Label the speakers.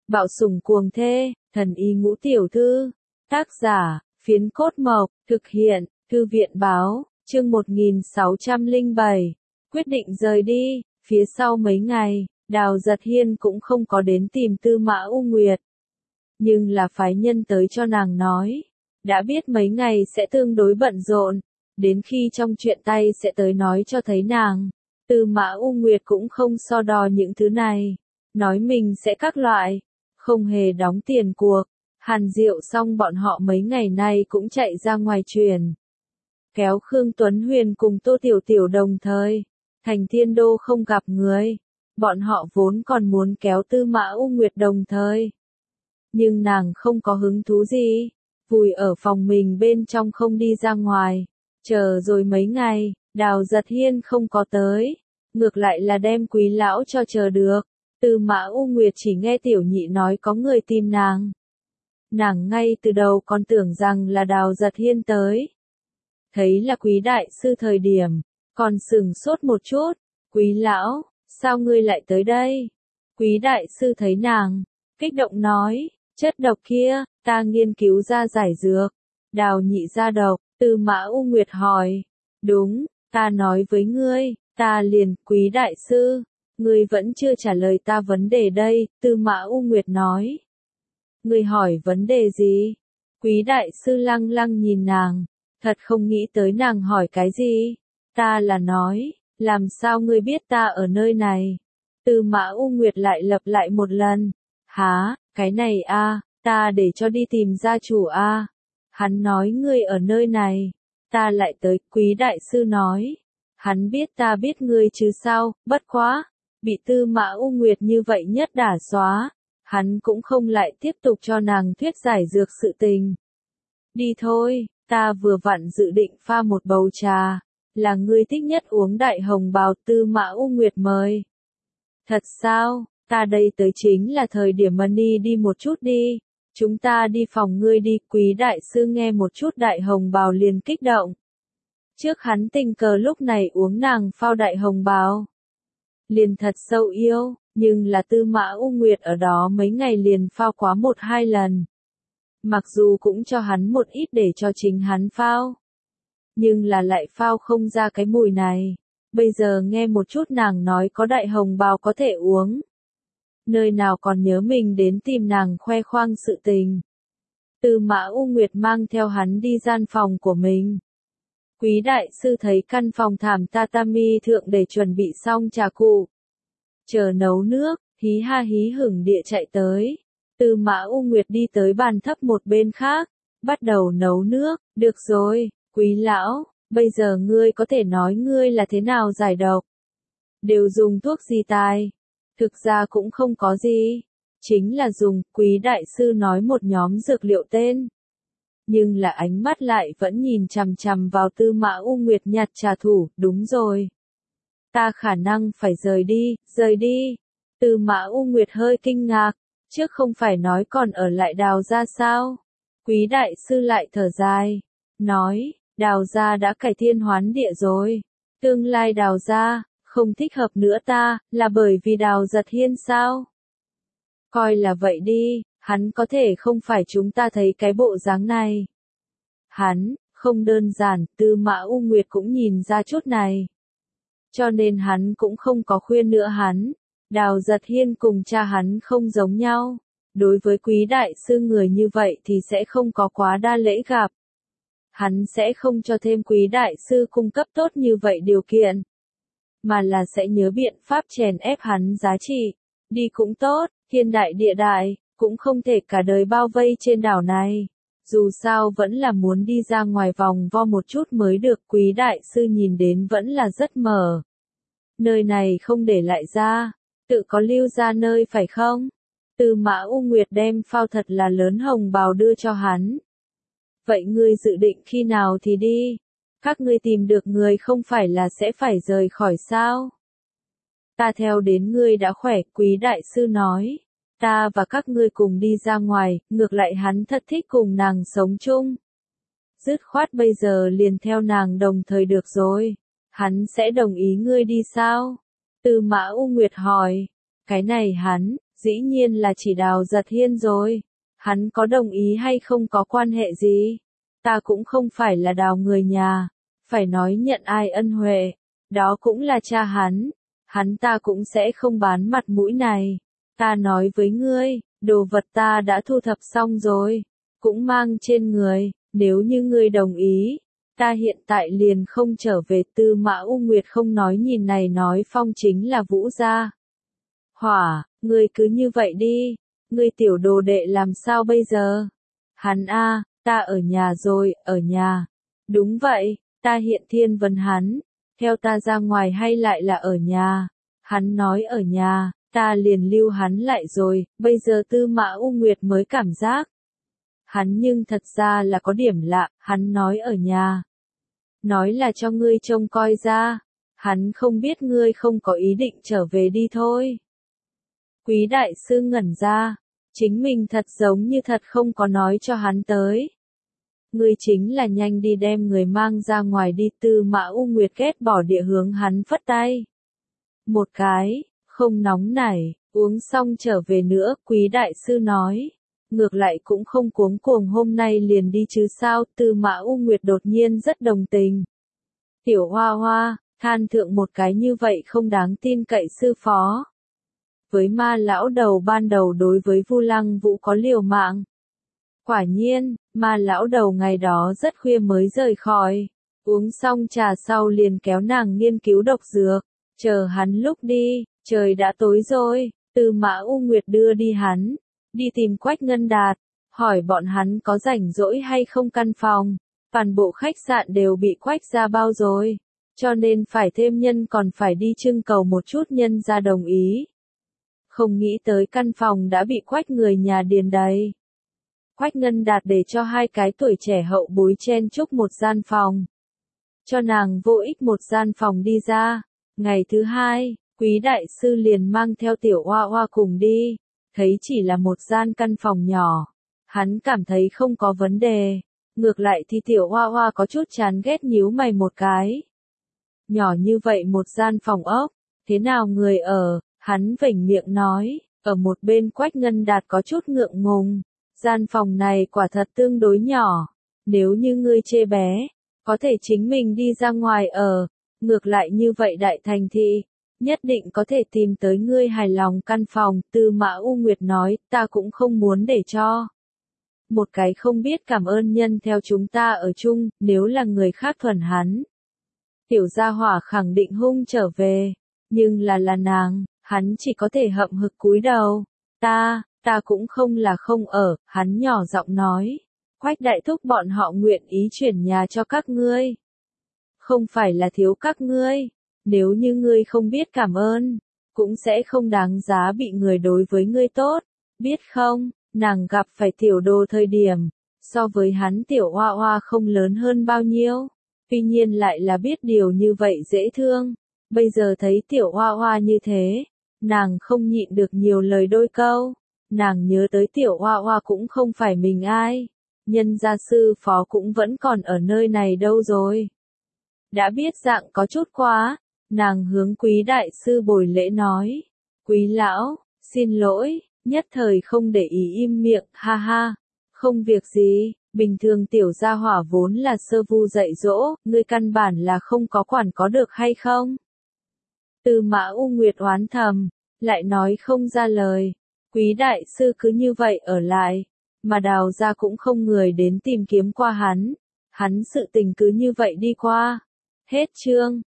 Speaker 1: Bạo sủng cuồng thê, thần y ngũ tiểu thư. Tác giả, Phiến Cốt Mộc, thực hiện, Thư viện báo, chương 1607. Quyết định rời đi, phía sau mấy ngày, Đào Giật Hiên cũng không có đến tìm Tư Mã U Nguyệt. Nhưng là phái nhân tới cho nàng nói, đã biết mấy ngày sẽ tương đối bận rộn, đến khi trong chuyện tay sẽ tới nói cho thấy nàng. Tư Mã U Nguyệt cũng không so đo những thứ này, nói mình sẽ các loại, không hề đóng tiền cuộc. Hàn Diệu xong bọn họ mấy ngày nay cũng chạy ra ngoài truyền. Kéo Khương Tuấn Huyền cùng Tô Tiểu Tiểu đồng thời, thành Thiên Đô không gặp người. Bọn họ vốn còn muốn kéo Tư Mã U Nguyệt đồng thời. Nhưng nàng không có hứng thú gì, vùi ở phòng mình bên trong không đi ra ngoài. Chờ rồi mấy ngày, Đào Giật Hiên không có tới, ngược lại là đem Quý lão cho chờ được. Tư Mã U Nguyệt chỉ nghe Tiểu Nhị nói có người tìm nàng. Nàng ngay từ đầu còn tưởng rằng là Đào Giật Hiên tới. Thấy là Quý đại sư thời điểm, còn sửng sốt một chút. Quý lão, sao ngươi lại tới đây? Quý đại sư thấy nàng, kích động nói, chất độc kia, ta nghiên cứu ra giải dược. Đào nhị ra độc, Tư Mã U Nguyệt hỏi. Đúng, ta nói với ngươi, ta liền, Quý đại sư, ngươi vẫn chưa trả lời ta vấn đề đây, Tư Mã U Nguyệt nói. Ngươi hỏi vấn đề gì? Quý đại sư lăng lăng nhìn nàng, thật không nghĩ tới nàng hỏi cái gì. Ta là nói, làm sao ngươi biết ta ở nơi này? Tư Mã U Nguyệt lại lặp lại một lần. Hả, cái này a, ta để cho đi tìm gia chủ a. Hắn nói ngươi ở nơi này, ta lại tới, Quý đại sư nói. Hắn biết ta biết ngươi chứ sao, bất quá, bị Tư Mã U Nguyệt như vậy nhất đả xóa. Hắn cũng không lại tiếp tục cho nàng thuyết giải dược sự tình. Đi thôi, ta vừa vặn dự định pha một bầu trà, là ngươi thích nhất uống đại hồng bào. Tư Mã U Nguyệt mời. Thật sao, ta đây tới chính là thời điểm Money đi một chút đi, chúng ta đi phòng ngươi đi. Quý đại sư nghe một chút đại hồng bào liền kích động. Trước hắn tình cờ lúc này uống nàng phao đại hồng bào, liền thật sâu yêu. Nhưng là Tư Mã U Nguyệt ở đó mấy ngày liền phao quá 1-2 lần. Mặc dù cũng cho hắn một ít để cho chính hắn phao, nhưng là lại phao không ra cái mùi này. Bây giờ nghe một chút nàng nói có đại hồng bào có thể uống. Nơi nào còn nhớ mình đến tìm nàng khoe khoang sự tình. Tư Mã U Nguyệt mang theo hắn đi gian phòng của mình. Quý đại sư thấy căn phòng thảm tatami thượng để chuẩn bị xong trà cụ. Chờ nấu nước, hí ha hí hửng địa chạy tới. Tư Mã U Nguyệt đi tới bàn thấp một bên khác, bắt đầu nấu nước. Được rồi, Quý lão, bây giờ ngươi có thể nói ngươi là thế nào giải độc? Đều dùng thuốc gì tài? Thực ra cũng không có gì, chính là dùng. Quý đại sư nói một nhóm dược liệu tên. Nhưng là ánh mắt lại vẫn nhìn chằm chằm vào Tư Mã U Nguyệt nhặt trà thủ. Đúng rồi, ta khả năng phải rời đi. Tư Mã U Nguyệt hơi kinh ngạc, trước không phải nói còn ở lại Đào gia sao? Quý đại sư lại thở dài, nói, Đào gia đã cải thiên hoán địa rồi. Tương lai Đào gia, không thích hợp nữa ta, là bởi vì Đào Giật Hiên sao? Coi là vậy đi, hắn có thể không phải chúng ta thấy cái bộ dáng này. Hắn, không đơn giản, Tư Mã U Nguyệt cũng nhìn ra chút này. Cho nên hắn cũng không có khuyên nữa hắn. Đào Giật Hiên cùng cha hắn không giống nhau. Đối với Quý đại sư người như vậy thì sẽ không có quá đa lễ gặp. Hắn sẽ không cho thêm Quý đại sư cung cấp tốt như vậy điều kiện, mà là sẽ nhớ biện pháp chèn ép hắn giá trị. Đi cũng tốt, thiên đại địa đại, cũng không thể cả đời bao vây trên đảo này. Dù sao vẫn là muốn đi ra ngoài vòng vo một chút mới được. Quý đại sư nhìn đến vẫn là rất mở. Nơi này không để lại ra, tự có lưu ra nơi phải không? Tư Mã U Nguyệt đem phao thật là lớn hồng bào đưa cho hắn. Vậy ngươi dự định khi nào thì đi? Các ngươi tìm được người không phải là sẽ phải rời khỏi sao? Ta theo đến ngươi đã khỏe. Quý đại sư nói. Ta và các ngươi cùng đi ra ngoài, ngược lại hắn thật thích cùng nàng sống chung. Dứt khoát bây giờ liền theo nàng đồng thời được rồi. Hắn sẽ đồng ý ngươi đi sao? Tư Mã U Nguyệt hỏi. Cái này hắn, Dĩ nhiên là chỉ Đào Giật Hiên rồi. Hắn có đồng ý hay không có quan hệ gì? Ta cũng không phải là Đào người nhà. Phải nói nhận ai ân huệ. Đó cũng là cha hắn. Hắn ta cũng sẽ không bán mặt mũi này. Ta nói với ngươi, đồ vật ta đã thu thập xong rồi. Cũng mang trên người, nếu như ngươi đồng ý. Ta hiện tại liền không trở về. Tư Mã U Nguyệt không nói nhìn này nói phong chính là Vũ gia. Hỏa, ngươi cứ như vậy đi. Ngươi tiểu đồ đệ làm sao bây giờ? Hắn a, ta ở nhà rồi, ở nhà. Đúng vậy, ta hiện thiên vấn hắn. Theo ta ra ngoài hay lại là ở nhà? Hắn nói ở nhà, ta liền lưu hắn lại rồi, bây giờ Tư Mã U Nguyệt mới cảm giác. Hắn nhưng thật ra là có điểm lạ, hắn nói ở nhà. Nói là cho ngươi trông coi ra. Hắn không biết ngươi không có ý định trở về đi thôi. Quý đại sư ngẩn ra. Chính mình thật giống như thật không có nói cho hắn tới. Ngươi chính là nhanh đi đem người mang ra ngoài đi. Tư Mã U Nguyệt ghét bỏ địa hướng hắn phất tay. Một cái, không nóng nảy, uống xong trở về nữa, quý đại sư nói. Ngược lại cũng không cuống cuồng hôm nay liền đi chứ sao. Tư Mã U Nguyệt đột nhiên rất đồng tình. Tiểu Hoa Hoa, than thượng một cái như vậy không đáng tin cậy sư phó. Với Ma lão đầu ban đầu đối với Vu Lăng Vũ có liều mạng. Quả nhiên, Ma lão đầu ngày đó rất khuya mới rời khỏi. Uống xong trà sau liền kéo nàng nghiên cứu độc dược. Chờ hắn lúc đi, trời đã tối rồi. Tư Mã U Nguyệt đưa đi hắn. Đi tìm Quách Ngân Đạt. Hỏi bọn hắn có rảnh rỗi hay không căn phòng. Toàn bộ khách sạn đều bị Quách ra bao rồi. Cho nên phải thêm nhân còn phải đi trưng cầu một chút nhân ra đồng ý. Không nghĩ tới căn phòng đã bị Quách người nhà điền đầy. Quách Ngân Đạt để cho hai cái tuổi trẻ hậu bối chen chúc một gian phòng. Cho nàng vô ích một gian phòng đi ra. Ngày thứ hai, quý đại sư liền mang theo tiểu Hoa Hoa cùng đi. Thấy chỉ là một gian căn phòng nhỏ. Hắn cảm thấy không có vấn đề. Ngược lại thì tiểu Hoa Hoa có chút chán ghét nhíu mày một cái. Nhỏ như vậy một gian phòng ốc. Thế nào người ở? Hắn vểnh miệng nói. Ở một bên Quách Ngân Đạt có chút ngượng ngùng. Gian phòng này quả thật tương đối nhỏ. Nếu như ngươi chê bé, có thể chính mình đi ra ngoài ở. Ngược lại như vậy đại thành thị, nhất định có thể tìm tới ngươi hài lòng căn phòng. Tư Mã U Nguyệt nói, ta cũng không muốn để cho một cái không biết cảm ơn nhân theo chúng ta ở chung, nếu là người khác thuần hắn. Tiểu gia hỏa khẳng định hung trở về, nhưng là nàng, hắn chỉ có thể hậm hực cúi đầu. Ta cũng không là không ở, hắn nhỏ giọng nói. Quách đại thúc bọn họ nguyện ý chuyển nhà cho các ngươi. Không phải là thiếu các ngươi, nếu như ngươi không biết cảm ơn, cũng sẽ không đáng giá bị người đối với ngươi tốt, biết không? Nàng gặp phải tiểu đồ thời điểm, so với hắn tiểu Hoa Hoa không lớn hơn bao nhiêu, tuy nhiên lại là biết điều như vậy dễ thương. Bây giờ thấy tiểu Hoa Hoa như thế, nàng không nhịn được nhiều lời đôi câu. Nàng nhớ tới tiểu Hoa Hoa cũng không phải mình ai, nhân gia sư phó cũng vẫn còn ở nơi này đâu rồi. Đã biết dạng có chút quá, nàng hướng quý đại sư bồi lễ nói. Quý lão, xin lỗi, nhất thời không để ý im miệng, ha ha. Không việc gì, bình thường tiểu gia hỏa vốn là sơ vu dạy dỗ, ngươi căn bản là không có quản có được hay không? Tư Mã U Nguyệt oán thầm, lại nói không ra lời. Quý đại sư cứ như vậy ở lại, mà Đào gia cũng không người đến tìm kiếm qua hắn. Hắn sự tình cứ như vậy đi qua. Hết chương.